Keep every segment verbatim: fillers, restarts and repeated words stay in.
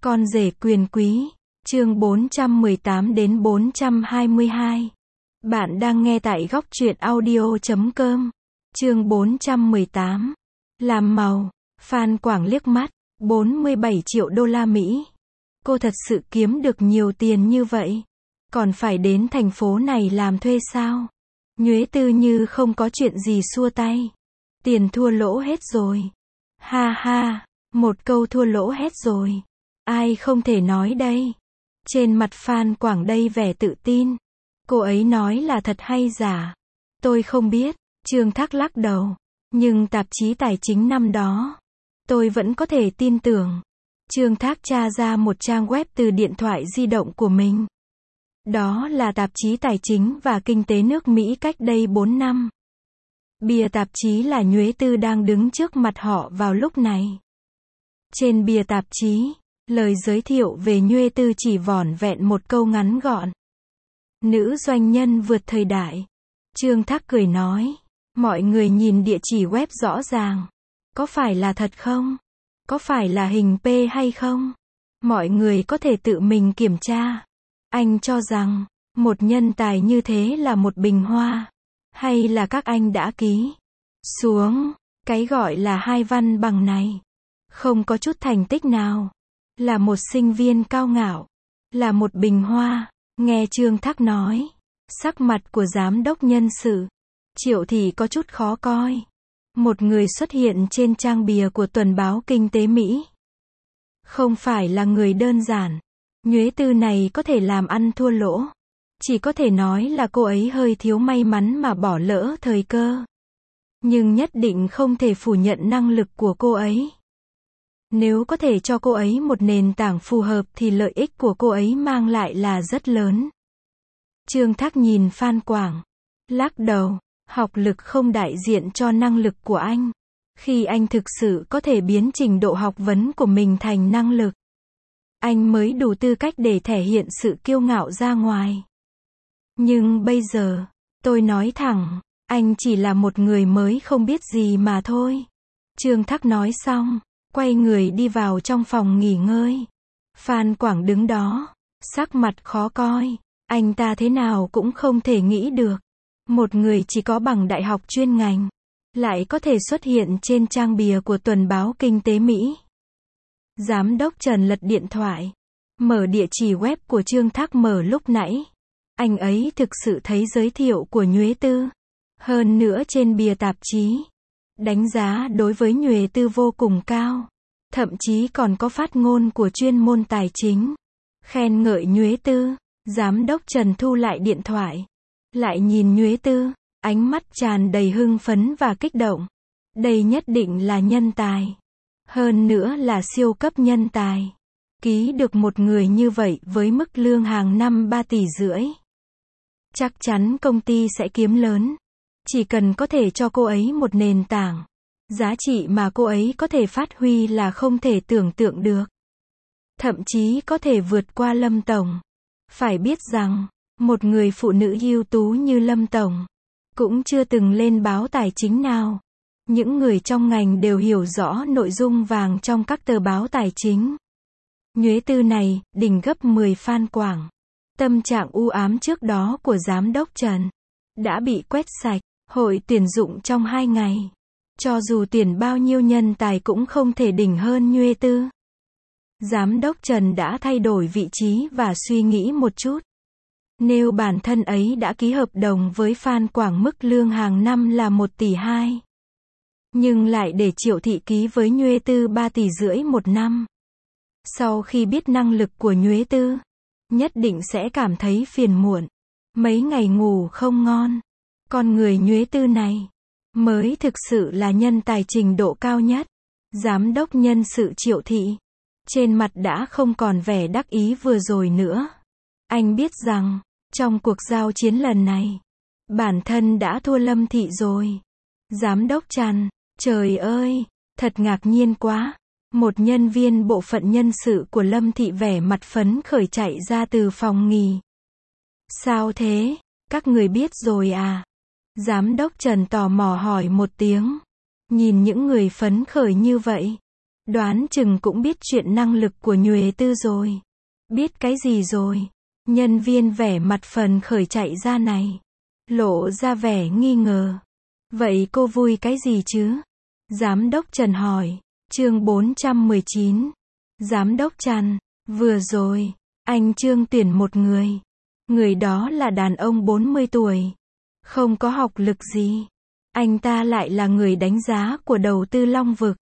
Con rể quyền quý, chương bốn trăm mười tám đến bốn trăm hai mươi hai. Bạn đang nghe tại góc truyện audio chấm com. Chương bốn trăm mười tám. Làm màu. Phan Quảng liếc mắt, bốn mươi bảy triệu đô la Mỹ. Cô thật sự kiếm được nhiều tiền như vậy, còn phải đến thành phố này làm thuê sao? Nhuế Tư như không có chuyện gì xua tay. Tiền thua lỗ hết rồi. Ha ha, một câu thua lỗ hết rồi. Ai không thể nói đây? Trên mặt Phan Quảng đầy vẻ tự tin. Cô ấy nói là thật hay giả? Tôi không biết, Trương Thác lắc đầu. Nhưng tạp chí tài chính năm đó, tôi vẫn có thể tin tưởng. Trương Thác tra ra một trang web từ điện thoại di động của mình. Đó là tạp chí tài chính và kinh tế nước Mỹ cách đây bốn năm. Bìa tạp chí là Nhuế Tư đang đứng trước mặt họ vào lúc này. Trên bìa tạp chí, lời giới thiệu về Nhuế Tư chỉ vỏn vẹn một câu ngắn gọn. Nữ doanh nhân vượt thời đại. Trương Thác cười nói, mọi người nhìn địa chỉ web rõ ràng. Có phải là thật không? Có phải là hình P hay không? Mọi người có thể tự mình kiểm tra. Anh cho rằng, một nhân tài như thế là một bình hoa, hay là các anh đã ký xuống, cái gọi là hai văn bằng này. Không có chút thành tích nào. Là một sinh viên cao ngạo. Là một bình hoa. Nghe Trương Thác nói, sắc mặt của giám đốc nhân sự Triệu Thị có chút khó coi. Một người xuất hiện trên trang bìa của tuần báo Kinh tế Mỹ. Không phải là người đơn giản. Nhuế Tư này có thể làm ăn thua lỗ. Chỉ có thể nói là cô ấy hơi thiếu may mắn mà bỏ lỡ thời cơ. Nhưng nhất định không thể phủ nhận năng lực của cô ấy. Nếu có thể cho cô ấy một nền tảng phù hợp thì lợi ích của cô ấy mang lại là rất lớn. Trương Thác nhìn Phan Quảng, lắc đầu, học lực không đại diện cho năng lực của anh. Khi anh thực sự có thể biến trình độ học vấn của mình thành năng lực, anh mới đủ tư cách để thể hiện sự kiêu ngạo ra ngoài. Nhưng bây giờ, tôi nói thẳng, anh chỉ là một người mới không biết gì mà thôi. Trương Thác nói xong, quay người đi vào trong phòng nghỉ ngơi. Phan Quảng đứng đó, sắc mặt khó coi. Anh ta thế nào cũng không thể nghĩ được. Một người chỉ có bằng đại học chuyên ngành, lại có thể xuất hiện trên trang bìa của tuần báo Kinh tế Mỹ. Giám đốc Trần lật điện thoại, mở địa chỉ web của Trương Thác mở lúc nãy. Anh ấy thực sự thấy giới thiệu của Nhuế Tư. Hơn nữa trên bìa tạp chí, đánh giá đối với Nhuế Tư vô cùng cao. Thậm chí còn có phát ngôn của chuyên môn tài chính khen ngợi Nhuế Tư. Giám đốc Trần thu lại điện thoại, lại nhìn Nhuế Tư, ánh mắt tràn đầy hưng phấn và kích động. Đây nhất định là nhân tài. Hơn nữa là siêu cấp nhân tài. Ký được một người như vậy với mức lương hàng năm ba tỷ rưỡi. Chắc chắn công ty sẽ kiếm lớn. Chỉ cần có thể cho cô ấy một nền tảng, giá trị mà cô ấy có thể phát huy là không thể tưởng tượng được. Thậm chí có thể vượt qua Lâm Tổng. Phải biết rằng, một người phụ nữ ưu tú như Lâm Tổng, cũng chưa từng lên báo tài chính nào. Những người trong ngành đều hiểu rõ nội dung vàng trong các tờ báo tài chính. Nhuế Tư này, đỉnh gấp mười Phan Quảng. Tâm trạng u ám trước đó của giám đốc Trần đã bị quét sạch. Hội tuyển dụng trong hai ngày. Cho dù tuyển bao nhiêu nhân tài cũng không thể đỉnh hơn Nhuế Tư. Giám đốc Trần đã thay đổi vị trí và suy nghĩ một chút. Nếu bản thân ấy đã ký hợp đồng với Phan Quảng mức lương hàng năm là một tỷ hai. Nhưng lại để Triệu Thị ký với Nhuế Tư ba tỷ rưỡi một năm. Sau khi biết năng lực của Nhuế Tư, nhất định sẽ cảm thấy phiền muộn. Mấy ngày ngủ không ngon. Con người Nhuế Tư này, mới thực sự là nhân tài trình độ cao nhất. Giám đốc nhân sự Triệu Thị, trên mặt đã không còn vẻ đắc ý vừa rồi nữa. Anh biết rằng, trong cuộc giao chiến lần này, bản thân đã thua Lâm Thị rồi. Giám đốc Trần, trời ơi, thật ngạc nhiên quá. Một nhân viên bộ phận nhân sự của Lâm Thị vẻ mặt phấn khởi chạy ra từ phòng nghỉ. Sao thế? Các người biết rồi à? Giám đốc Trần tò mò hỏi một tiếng. Nhìn những người phấn khởi như vậy, Đoán chừng cũng biết chuyện năng lực của Nhuệ Tư rồi. Biết cái gì rồi? Nhân viên vẻ mặt phần khởi chạy ra này. Lộ ra vẻ nghi ngờ. Vậy cô vui cái gì chứ? Giám đốc Trần hỏi. Chương bốn trăm mười chín. Giám đốc Trần, vừa rồi, anh Trương tuyển một người. Người đó là đàn ông bốn mươi tuổi. Không có học lực gì. Anh ta lại là người đánh giá của đầu tư Long Vực.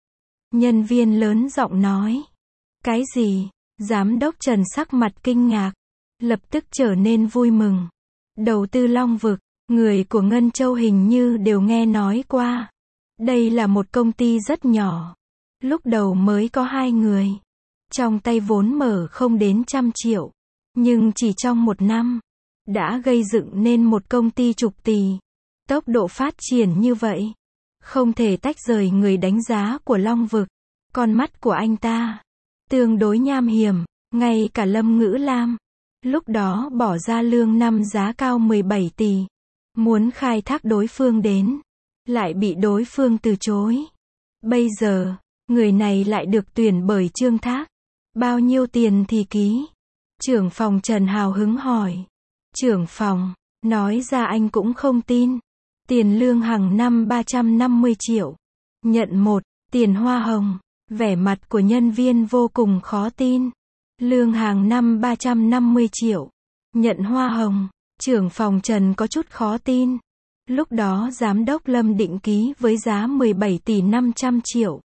Nhân viên lớn giọng nói. Cái gì? Giám đốc Trần sắc mặt kinh ngạc. Lập tức trở nên vui mừng. Đầu tư Long Vực, người của Ngân Châu hình như đều nghe nói qua. Đây là một công ty rất nhỏ. Lúc đầu mới có hai người. Trong tay vốn mở không đến trăm triệu. Nhưng chỉ trong một năm, đã gây dựng nên một công ty chục tỷ. Tốc độ phát triển như vậy, không thể tách rời người đánh giá của Long Vực. Con mắt của anh ta, tương đối nham hiểm, ngay cả Lâm Ngữ Lam. Lúc đó bỏ ra lương năm giá cao mười bảy tỷ. Muốn khai thác đối phương đến, lại bị đối phương từ chối. Bây giờ, người này lại được tuyển bởi Trương Thác. Bao nhiêu tiền thì ký? Trưởng phòng Trần hào hứng hỏi. Trưởng phòng, nói ra anh cũng không tin. Tiền lương hàng năm ba trăm năm mươi triệu. Nhận một, tiền hoa hồng. Vẻ mặt của nhân viên vô cùng khó tin. Lương hàng năm ba trăm năm mươi triệu. Nhận hoa hồng. Trưởng phòng Trần có chút khó tin. Lúc đó giám đốc Lâm định ký với giá mười bảy tỷ năm trăm triệu.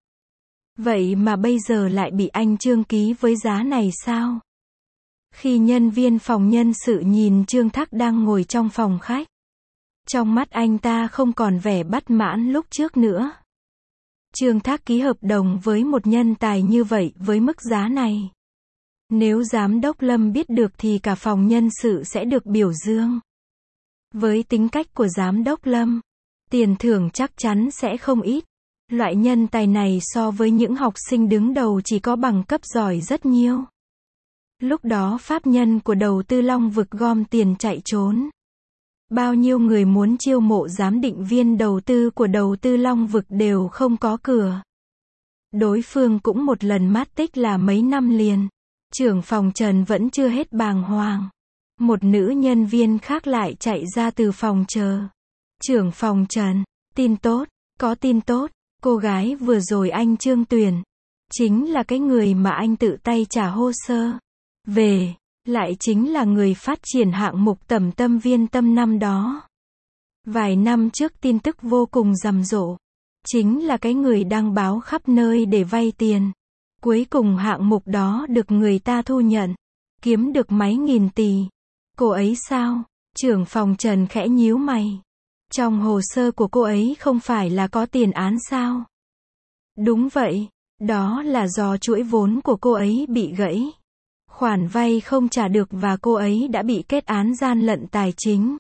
Vậy mà bây giờ lại bị anh Trương ký với giá này sao? Khi nhân viên phòng nhân sự nhìn Trương Thác đang ngồi trong phòng khách, trong mắt anh ta không còn vẻ bất mãn lúc trước nữa. Trương Thác ký hợp đồng với một nhân tài như vậy với mức giá này. Nếu giám đốc Lâm biết được thì cả phòng nhân sự sẽ được biểu dương. Với tính cách của giám đốc Lâm, tiền thưởng chắc chắn sẽ không ít. Loại nhân tài này so với những học sinh đứng đầu chỉ có bằng cấp giỏi rất nhiều. Lúc đó pháp nhân của đầu tư Long Vực gom tiền chạy trốn. Bao nhiêu người muốn chiêu mộ giám định viên đầu tư của đầu tư Long Vực đều không có cửa. Đối phương cũng một lần mát tích là mấy năm liền. Trưởng phòng Trần vẫn chưa hết bàng hoàng. Một nữ nhân viên khác lại chạy ra từ phòng chờ. Trưởng phòng Trần, tin tốt, có tin tốt. Cô gái vừa rồi anh Trương tuyển, chính là cái người mà anh tự tay trả hồ sơ về, lại chính là người phát triển hạng mục Tẩm Tâm Viên Tâm năm đó. Vài năm trước tin tức vô cùng rầm rộ, chính là cái người đăng báo khắp nơi để vay tiền. Cuối cùng hạng mục đó được người ta thu nhận, kiếm được mấy nghìn tỷ. Cô ấy sao? Trưởng phòng Trần khẽ nhíu mày. Trong hồ sơ của cô ấy không phải là có tiền án sao? Đúng vậy, đó là do chuỗi vốn của cô ấy bị gãy. Khoản vay không trả được và cô ấy đã bị kết án gian lận tài chính.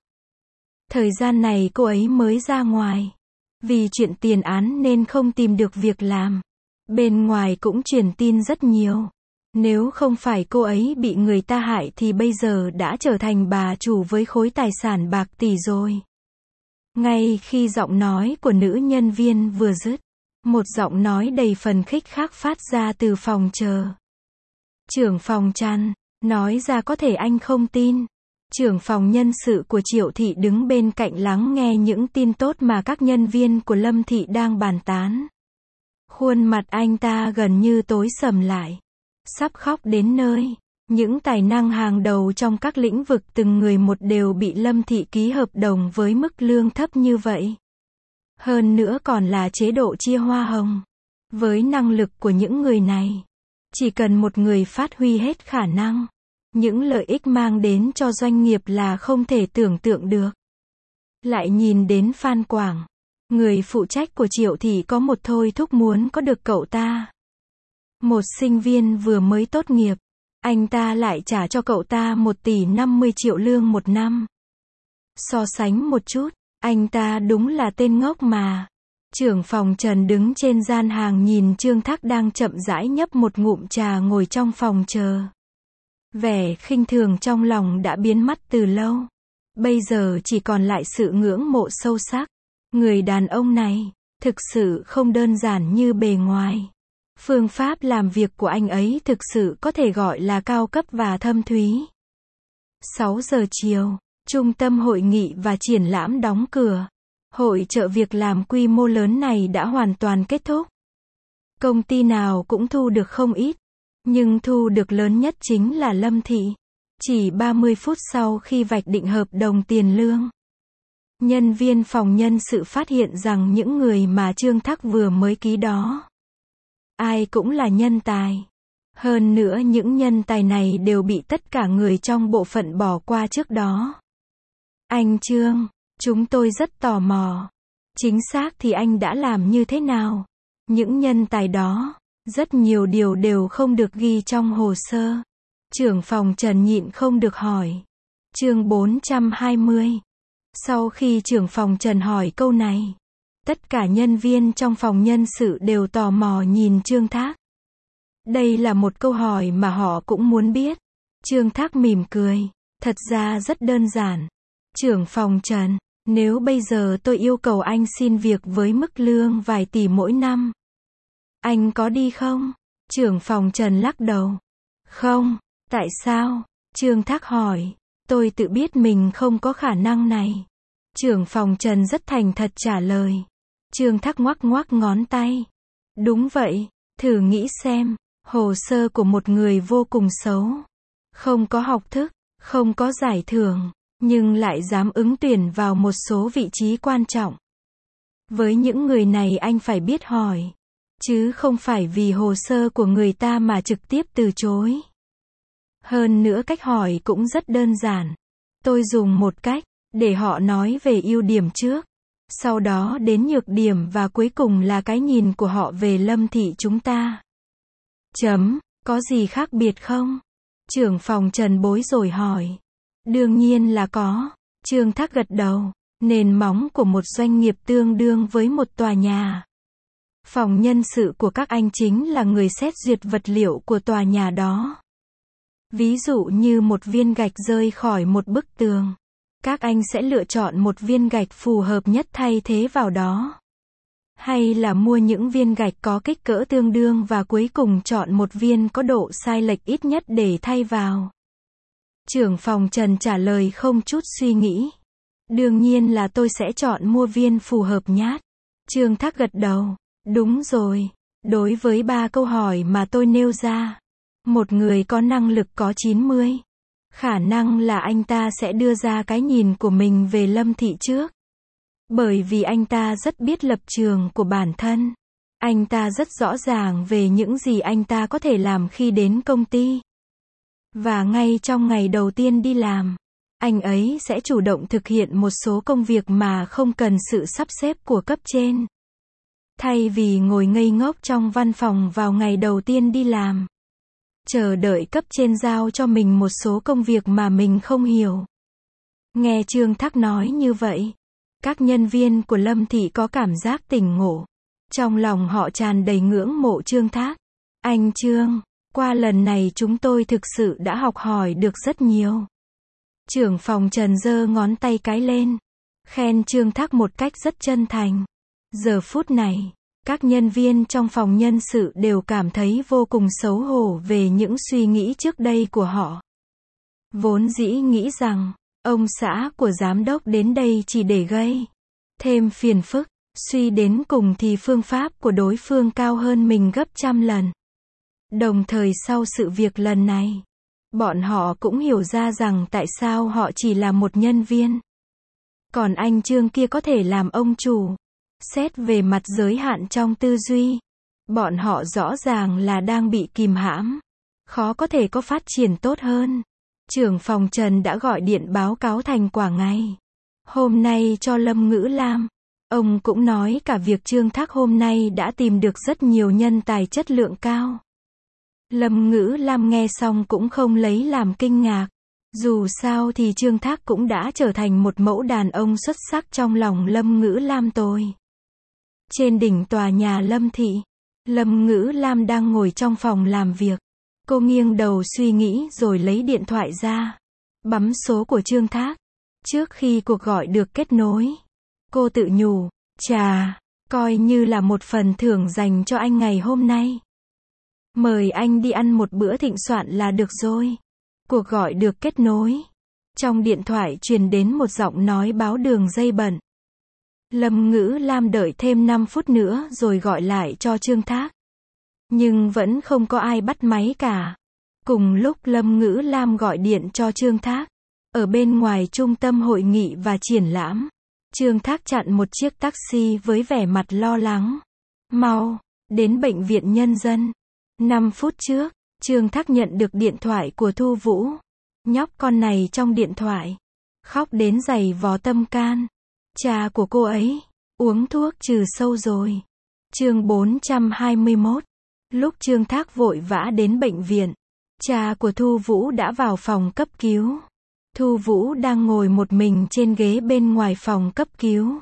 Thời gian này cô ấy mới ra ngoài. Vì chuyện tiền án nên không tìm được việc làm. Bên ngoài cũng truyền tin rất nhiều. Nếu không phải cô ấy bị người ta hại thì bây giờ đã trở thành bà chủ với khối tài sản bạc tỷ rồi. Ngay khi giọng nói của nữ nhân viên vừa dứt, một giọng nói đầy phần khích khác phát ra từ phòng chờ. Trưởng phòng Trần, nói ra có thể anh không tin. Trưởng phòng nhân sự của Triệu Thị đứng bên cạnh lắng nghe những tin tốt mà các nhân viên của Lâm Thị đang bàn tán. Khuôn mặt anh ta gần như tối sầm lại. Sắp khóc đến nơi. Những tài năng hàng đầu trong các lĩnh vực từng người một đều bị Lâm Thị ký hợp đồng với mức lương thấp như vậy. Hơn nữa còn là chế độ chia hoa hồng. Với năng lực của những người này, chỉ cần một người phát huy hết khả năng, những lợi ích mang đến cho doanh nghiệp là không thể tưởng tượng được. Lại nhìn đến Phan Quảng, người phụ trách của Triệu Thị có một thôi thúc muốn có được cậu ta. Một sinh viên vừa mới tốt nghiệp, anh ta lại trả cho cậu ta một tỷ năm mươi triệu lương một năm. So sánh một chút, anh ta đúng là tên ngốc mà. Trưởng phòng Trần đứng trên gian hàng nhìn Trương Thác đang chậm rãi nhấp một ngụm trà ngồi trong phòng chờ. Vẻ khinh thường trong lòng đã biến mất từ lâu. Bây giờ chỉ còn lại sự ngưỡng mộ sâu sắc. Người đàn ông này, thực sự không đơn giản như bề ngoài. Phương pháp làm việc của anh ấy thực sự có thể gọi là cao cấp và thâm thúy. sáu giờ chiều, trung tâm hội nghị và triển lãm đóng cửa. Hội chợ việc làm quy mô lớn này đã hoàn toàn kết thúc. Công ty nào cũng thu được không ít, nhưng thu được lớn nhất chính là Lâm Thị. Chỉ ba mươi phút sau khi vạch định hợp đồng tiền lương, nhân viên phòng nhân sự phát hiện rằng những người mà Trương Thác vừa mới ký đó, ai cũng là nhân tài. Hơn nữa những nhân tài này đều bị tất cả người trong bộ phận bỏ qua trước đó. Anh Trương, chúng tôi rất tò mò. Chính xác thì anh đã làm như thế nào? Những nhân tài đó, rất nhiều điều đều không được ghi trong hồ sơ. Trưởng phòng Trần nhịn không được hỏi. Chương bốn trăm hai mươi. Sau khi trưởng phòng Trần hỏi câu này, tất cả nhân viên trong phòng nhân sự đều tò mò nhìn Trương Thác. Đây là một câu hỏi mà họ cũng muốn biết. Trương Thác mỉm cười. Thật ra rất đơn giản. Trưởng phòng Trần, nếu bây giờ tôi yêu cầu anh xin việc với mức lương vài tỷ mỗi năm, anh có đi không? Trưởng phòng Trần lắc đầu. Không. Tại sao? Trương Thác hỏi. Tôi tự biết mình không có khả năng này. Trưởng phòng Trần rất thành thật trả lời. Trương Thác ngoắc ngoắc ngón tay. Đúng vậy, thử nghĩ xem, hồ sơ của một người vô cùng xấu. Không có học thức, không có giải thưởng, nhưng lại dám ứng tuyển vào một số vị trí quan trọng. Với những người này anh phải biết hỏi, chứ không phải vì hồ sơ của người ta mà trực tiếp từ chối. Hơn nữa cách hỏi cũng rất đơn giản. Tôi dùng một cách, để họ nói về ưu điểm trước, sau đó đến nhược điểm và cuối cùng là cái nhìn của họ về Lâm Thị chúng ta. Chấm, có gì khác biệt không? Trưởng phòng Trần bối rối hỏi. Đương nhiên là có. Trương Thác gật đầu. Nền móng của một doanh nghiệp tương đương với một tòa nhà. Phòng nhân sự của các anh chính là người xét duyệt vật liệu của tòa nhà đó. Ví dụ như một viên gạch rơi khỏi một bức tường, các anh sẽ lựa chọn một viên gạch phù hợp nhất thay thế vào đó. Hay là mua những viên gạch có kích cỡ tương đương và cuối cùng chọn một viên có độ sai lệch ít nhất để thay vào. Trưởng phòng Trần trả lời không chút suy nghĩ. Đương nhiên là tôi sẽ chọn mua viên phù hợp nhất. Trương Thác gật đầu. Đúng rồi. Đối với ba câu hỏi mà tôi nêu ra, một người có năng lực có chín mươi. Khả năng là anh ta sẽ đưa ra cái nhìn của mình về Lâm Thị trước. Bởi vì anh ta rất biết lập trường của bản thân. Anh ta rất rõ ràng về những gì anh ta có thể làm khi đến công ty. Và ngay trong ngày đầu tiên đi làm, anh ấy sẽ chủ động thực hiện một số công việc mà không cần sự sắp xếp của cấp trên. Thay vì ngồi ngây ngốc trong văn phòng vào ngày đầu tiên đi làm, chờ đợi cấp trên giao cho mình một số công việc mà mình không hiểu. Nghe Trương Thác nói như vậy, các nhân viên của Lâm Thị có cảm giác tỉnh ngộ. Trong lòng họ tràn đầy ngưỡng mộ Trương Thác. Anh Trương, qua lần này chúng tôi thực sự đã học hỏi được rất nhiều. Trưởng phòng Trần giơ ngón tay cái lên, khen Trương Thác một cách rất chân thành. Giờ phút này, các nhân viên trong phòng nhân sự đều cảm thấy vô cùng xấu hổ về những suy nghĩ trước đây của họ. Vốn dĩ nghĩ rằng, ông xã của giám đốc đến đây chỉ để gây thêm phiền phức, suy đến cùng thì phương pháp của đối phương cao hơn mình gấp trăm lần. Đồng thời sau sự việc lần này, bọn họ cũng hiểu ra rằng tại sao họ chỉ là một nhân viên. Còn anh Trương kia có thể làm ông chủ. Xét về mặt giới hạn trong tư duy, bọn họ rõ ràng là đang bị kìm hãm. Khó có thể có phát triển tốt hơn. Trưởng phòng Trần đã gọi điện báo cáo thành quả ngày hôm nay cho Lâm Ngữ Lam. Ông cũng nói cả việc Trương Thác hôm nay đã tìm được rất nhiều nhân tài chất lượng cao. Lâm Ngữ Lam nghe xong cũng không lấy làm kinh ngạc. Dù sao thì Trương Thác cũng đã trở thành một mẫu đàn ông xuất sắc trong lòng Lâm Ngữ Lam tôi. Trên đỉnh tòa nhà Lâm Thị, Lâm Ngữ Lam đang ngồi trong phòng làm việc. Cô nghiêng đầu suy nghĩ rồi lấy điện thoại ra, bấm số của Trương Thác. Trước khi cuộc gọi được kết nối, cô tự nhủ, chà, coi như là một phần thưởng dành cho anh ngày hôm nay. Mời anh đi ăn một bữa thịnh soạn là được rồi. Cuộc gọi được kết nối. Trong điện thoại truyền đến một giọng nói báo đường dây bận. Lâm Ngữ Lam đợi thêm năm phút nữa rồi gọi lại cho Trương Thác. Nhưng vẫn không có ai bắt máy cả. Cùng lúc Lâm Ngữ Lam gọi điện cho Trương Thác. Ở bên ngoài trung tâm hội nghị và triển lãm, Trương Thác chặn một chiếc taxi với vẻ mặt lo lắng. Mau, đến bệnh viện nhân dân. năm phút trước, Trương Thác nhận được điện thoại của Thu Vũ. Nhóc con này trong điện thoại, khóc đến giày vò tâm can. Cha của cô ấy, uống thuốc trừ sâu rồi. Chương bốn trăm hai mươi mốt. Lúc Trương Thác vội vã đến bệnh viện, cha của Thu Vũ đã vào phòng cấp cứu. Thu Vũ đang ngồi một mình trên ghế bên ngoài phòng cấp cứu.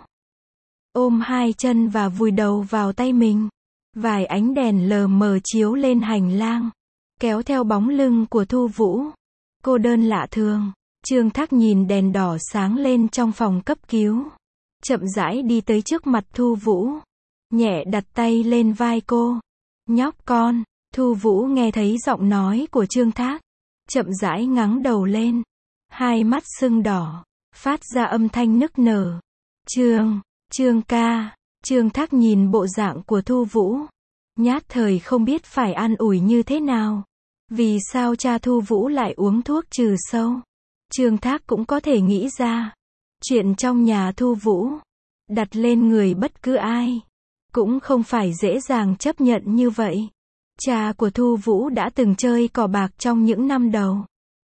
Ôm hai chân và vùi đầu vào tay mình. Vài ánh đèn lờ mờ chiếu lên hành lang, kéo theo bóng lưng của Thu Vũ. Cô đơn lạ thường. Trương Thác nhìn đèn đỏ sáng lên trong phòng cấp cứu. Chậm rãi đi tới trước mặt Thu Vũ. Nhẹ đặt tay lên vai cô. Nhóc con. Thu Vũ nghe thấy giọng nói của Trương Thác. Chậm rãi ngẩng đầu lên. Hai mắt sưng đỏ. Phát ra âm thanh nức nở. Trương, Trương ca. Trương Thác nhìn bộ dạng của Thu Vũ. Nhát thời không biết phải an ủi như thế nào. Vì sao cha Thu Vũ lại uống thuốc trừ sâu? Trương Thác cũng có thể nghĩ ra. Chuyện trong nhà Thu Vũ, đặt lên người bất cứ ai, cũng không phải dễ dàng chấp nhận như vậy. Cha của Thu Vũ đã từng chơi cờ bạc trong những năm đầu.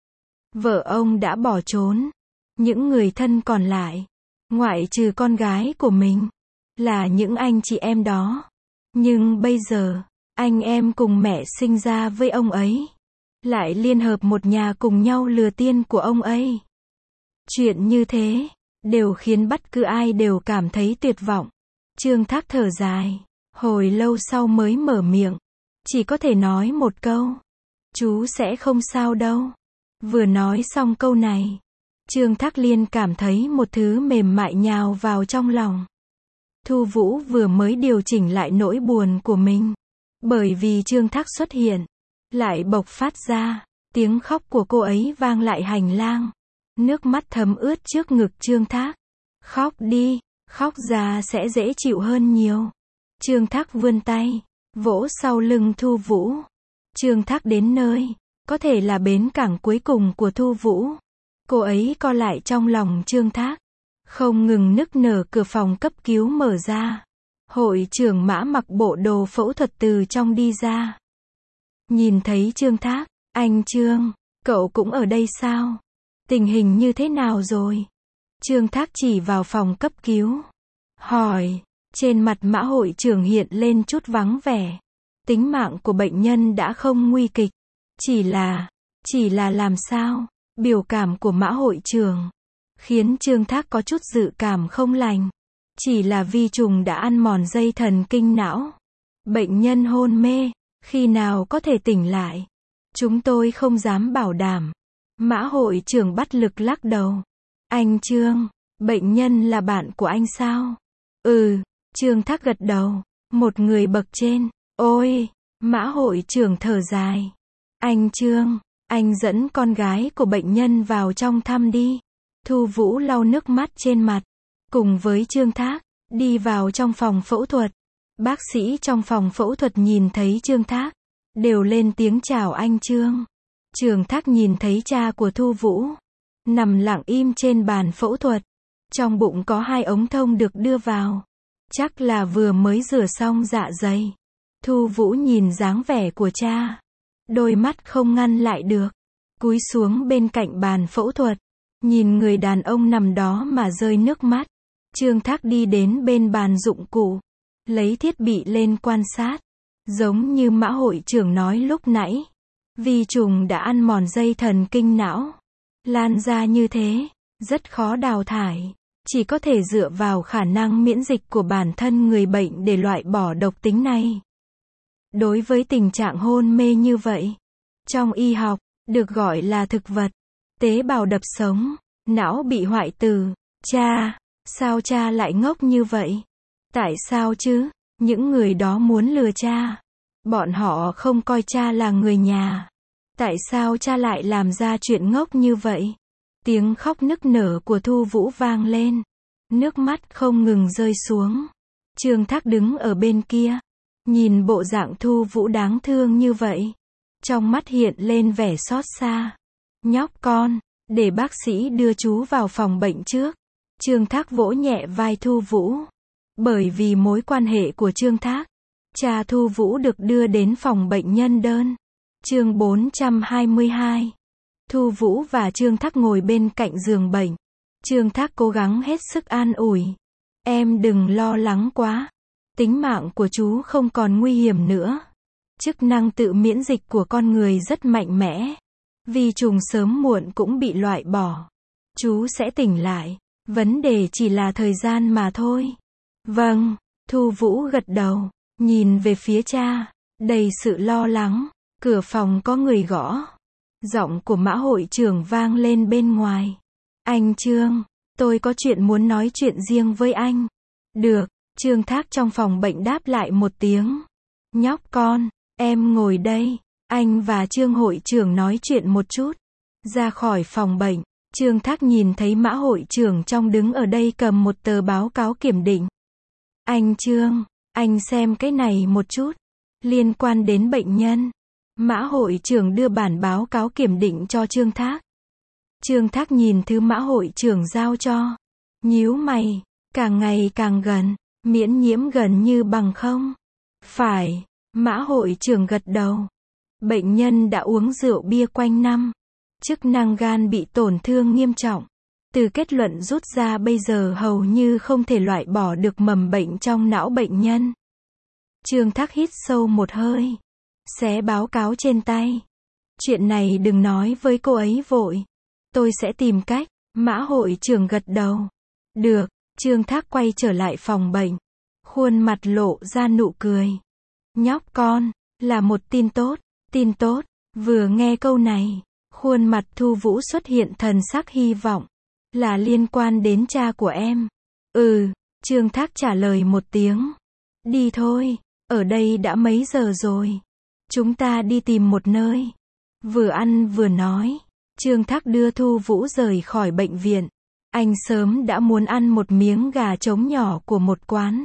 Vợ ông đã bỏ trốn. Những người thân còn lại, ngoại trừ con gái của mình, là những anh chị em đó. Nhưng bây giờ, anh em cùng mẹ sinh ra với ông ấy, lại liên hợp một nhà cùng nhau lừa tiên của ông ấy. Chuyện như thế, đều khiến bất cứ ai đều cảm thấy tuyệt vọng. Trương Thác thở dài, hồi lâu sau mới mở miệng. Chỉ có thể nói một câu. Chú sẽ không sao đâu. Vừa nói xong câu này, Trương Thác liền cảm thấy một thứ mềm mại nhào vào trong lòng. Thu Vũ vừa mới điều chỉnh lại nỗi buồn của mình. Bởi vì Trương Thác xuất hiện, lại bộc phát ra, tiếng khóc của cô ấy vang lại hành lang. Nước mắt thấm ướt trước ngực Trương Thác. Khóc đi, khóc ra sẽ dễ chịu hơn nhiều. Trương Thác vươn tay, vỗ sau lưng Thu Vũ. Trương Thác đến nơi, có thể là bến cảng cuối cùng của Thu Vũ. Cô ấy co lại trong lòng Trương Thác. Không ngừng nức nở. Cửa phòng cấp cứu mở ra. Hội trưởng Mã mặc bộ đồ phẫu thuật từ trong đi ra. Nhìn thấy Trương Thác, anh Trương, cậu cũng ở đây sao? Tình hình như thế nào rồi? Trương Thác chỉ vào phòng cấp cứu. Hỏi, trên mặt Mã hội trưởng hiện lên chút vắng vẻ. Tính mạng của bệnh nhân đã không nguy kịch. Chỉ là, chỉ là làm sao? Biểu cảm của Mã hội trưởng khiến Trương Thác có chút dự cảm không lành. Chỉ là vi trùng đã ăn mòn dây thần kinh não. Bệnh nhân hôn mê, khi nào có thể tỉnh lại? Chúng tôi không dám bảo đảm. Mã hội trưởng bắt lực lắc đầu. Anh Trương, bệnh nhân là bạn của anh sao? Ừ, Trương Thác gật đầu. Một người bậc trên. Ôi, Mã hội trưởng thở dài. Anh Trương, anh dẫn con gái của bệnh nhân vào trong thăm đi. Thu Vũ lau nước mắt trên mặt, cùng với Trương Thác, đi vào trong phòng phẫu thuật. Bác sĩ trong phòng phẫu thuật nhìn thấy Trương Thác, đều lên tiếng chào anh Trương. Trương Thác nhìn thấy cha của Thu Vũ, nằm lặng im trên bàn phẫu thuật. Trong bụng có hai ống thông được đưa vào. Chắc là vừa mới rửa xong dạ dày. Thu Vũ nhìn dáng vẻ của cha, đôi mắt không ngăn lại được. Cúi xuống bên cạnh bàn phẫu thuật, nhìn người đàn ông nằm đó mà rơi nước mắt. Trương Thác đi đến bên bàn dụng cụ, lấy thiết bị lên quan sát. Giống như Mã hội trưởng nói lúc nãy, vi trùng đã ăn mòn dây thần kinh não. Lan ra như thế, rất khó đào thải. Chỉ có thể dựa vào khả năng miễn dịch của bản thân người bệnh để loại bỏ độc tính này. Đối với tình trạng hôn mê như vậy, trong y học, được gọi là thực vật. Tế bào đập sống, não bị hoại tử. Cha, sao cha lại ngốc như vậy? Tại sao chứ? Những người đó muốn lừa cha. Bọn họ không coi cha là người nhà. Tại sao cha lại làm ra chuyện ngốc như vậy? Tiếng khóc nức nở của Thu Vũ vang lên. Nước mắt không ngừng rơi xuống. Trương Thác đứng ở bên kia. Nhìn bộ dạng Thu Vũ đáng thương như vậy. Trong mắt hiện lên vẻ xót xa. Nhóc con, để bác sĩ đưa chú vào phòng bệnh trước. Trương Thác vỗ nhẹ vai Thu Vũ. Bởi vì mối quan hệ của Trương Thác, cha Thu Vũ được đưa đến phòng bệnh nhân đơn. Chương bốn trăm hai mươi hai. Thu Vũ và Trương Thác ngồi bên cạnh giường bệnh. Trương Thác cố gắng hết sức an ủi. Em đừng lo lắng quá. Tính mạng của chú không còn nguy hiểm nữa. Chức năng tự miễn dịch của con người rất mạnh mẽ. Vi trùng sớm muộn cũng bị loại bỏ. Chú sẽ tỉnh lại. Vấn đề chỉ là thời gian mà thôi. Vâng, Thu Vũ gật đầu. Nhìn về phía cha. Đầy sự lo lắng. Cửa phòng có người gõ. Giọng của Mã hội trưởng vang lên bên ngoài. Anh Trương, tôi có chuyện muốn nói chuyện riêng với anh. Được, Trương Thác trong phòng bệnh đáp lại một tiếng. Nhóc con, em ngồi đây. Anh và Trương hội trưởng nói chuyện một chút. Ra khỏi phòng bệnh, Trương Thác nhìn thấy Mã hội trưởng trong đứng ở đây cầm một tờ báo cáo kiểm định. Anh Trương, anh xem cái này một chút. Liên quan đến bệnh nhân. Mã hội trưởng đưa bản báo cáo kiểm định cho Trương Thác. Trương Thác nhìn thứ Mã hội trưởng giao cho. Nhíu mày, càng ngày càng gần, miễn nhiễm gần như bằng không. Phải, Mã hội trưởng gật đầu. Bệnh nhân đã uống rượu bia quanh năm. Chức năng gan bị tổn thương nghiêm trọng. Từ kết luận rút ra bây giờ hầu như không thể loại bỏ được mầm bệnh trong não bệnh nhân. Trương Thác hít sâu một hơi. Xé báo cáo trên tay. Chuyện này đừng nói với cô ấy vội. Tôi sẽ tìm cách. Mã hội trưởng gật đầu. Được, Trương Thác quay trở lại phòng bệnh. Khuôn mặt lộ ra nụ cười. Nhóc con, là một tin tốt. Tin tốt, vừa nghe câu này. Khuôn mặt Thu Vũ xuất hiện thần sắc hy vọng. Là liên quan đến cha của em. Ừ, Trương Thác trả lời một tiếng. Đi thôi, ở đây đã mấy giờ rồi. Chúng ta đi tìm một nơi. Vừa ăn vừa nói. Trương Thác đưa Thu Vũ rời khỏi bệnh viện. Anh sớm đã muốn ăn một miếng gà trống nhỏ của một quán.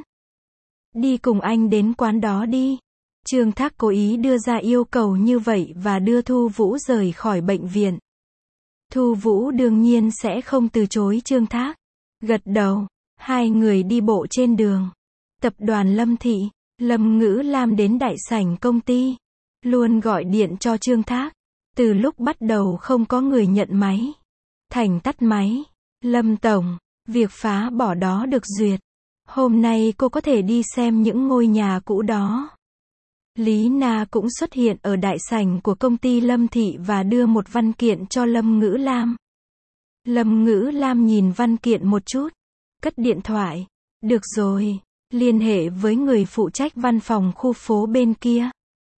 Đi cùng anh đến quán đó đi. Trương Thác cố ý đưa ra yêu cầu như vậy và đưa Thu Vũ rời khỏi bệnh viện. Thu Vũ đương nhiên sẽ không từ chối Trương Thác. Gật đầu. Hai người đi bộ trên đường. Tập đoàn Lâm Thị, Lâm Ngữ Lam đến đại sảnh công ty. Luôn gọi điện cho Trương Thác. Từ lúc bắt đầu không có người nhận máy. Thành tắt máy. Lâm Tổng, việc phá bỏ đó được duyệt. Hôm nay cô có thể đi xem những ngôi nhà cũ đó. Lý Na cũng xuất hiện ở đại sảnh của công ty Lâm Thị và đưa một văn kiện cho Lâm Ngữ Lam. Lâm Ngữ Lam nhìn văn kiện một chút. Cất điện thoại. Được rồi, liên hệ với người phụ trách văn phòng khu phố bên kia.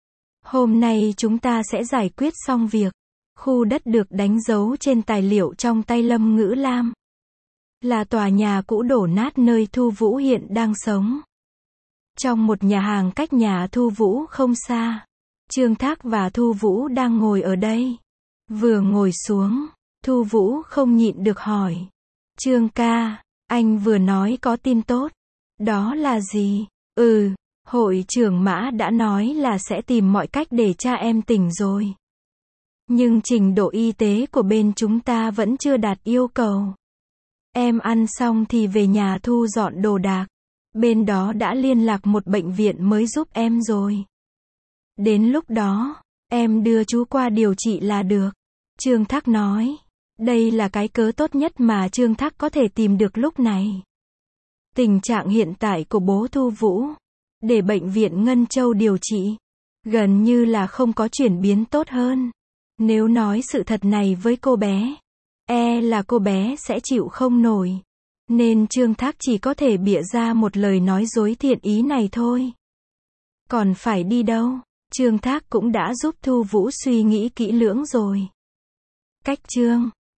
Hôm nay chúng ta sẽ giải quyết xong việc. Khu đất được đánh dấu trên tài liệu trong tay Lâm Ngữ Lam. Là tòa nhà cũ đổ nát nơi Thu Vũ hiện đang sống. Trong một nhà hàng cách nhà Thu Vũ không xa. Trương Thác và Thu Vũ đang ngồi ở đây. Vừa ngồi xuống, Thu Vũ không nhịn được hỏi. Trương ca, anh vừa nói có tin tốt. Đó là gì? Ừ, hội trưởng Mã đã nói là sẽ tìm mọi cách để cha em tỉnh rồi. Nhưng trình độ y tế của bên chúng ta vẫn chưa đạt yêu cầu. Em ăn xong thì về nhà thu dọn đồ đạc. Bên đó đã liên lạc một bệnh viện mới giúp em rồi. Đến lúc đó, em đưa chú qua điều trị là được. Trương Thác nói. Đây là cái cớ tốt nhất mà Trương Thác có thể tìm được lúc này. Tình trạng hiện tại của bố Thu Vũ, để bệnh viện Ngân Châu điều trị, gần như là không có chuyển biến tốt hơn. Nếu nói sự thật này với cô bé, e là cô bé sẽ chịu không nổi. Nên Trương Thác chỉ có thể bịa ra một lời nói dối thiện ý này thôi. Còn phải đi đâu? Trương Thác cũng đã giúp Thu Vũ suy nghĩ kỹ lưỡng rồi. Cách Trương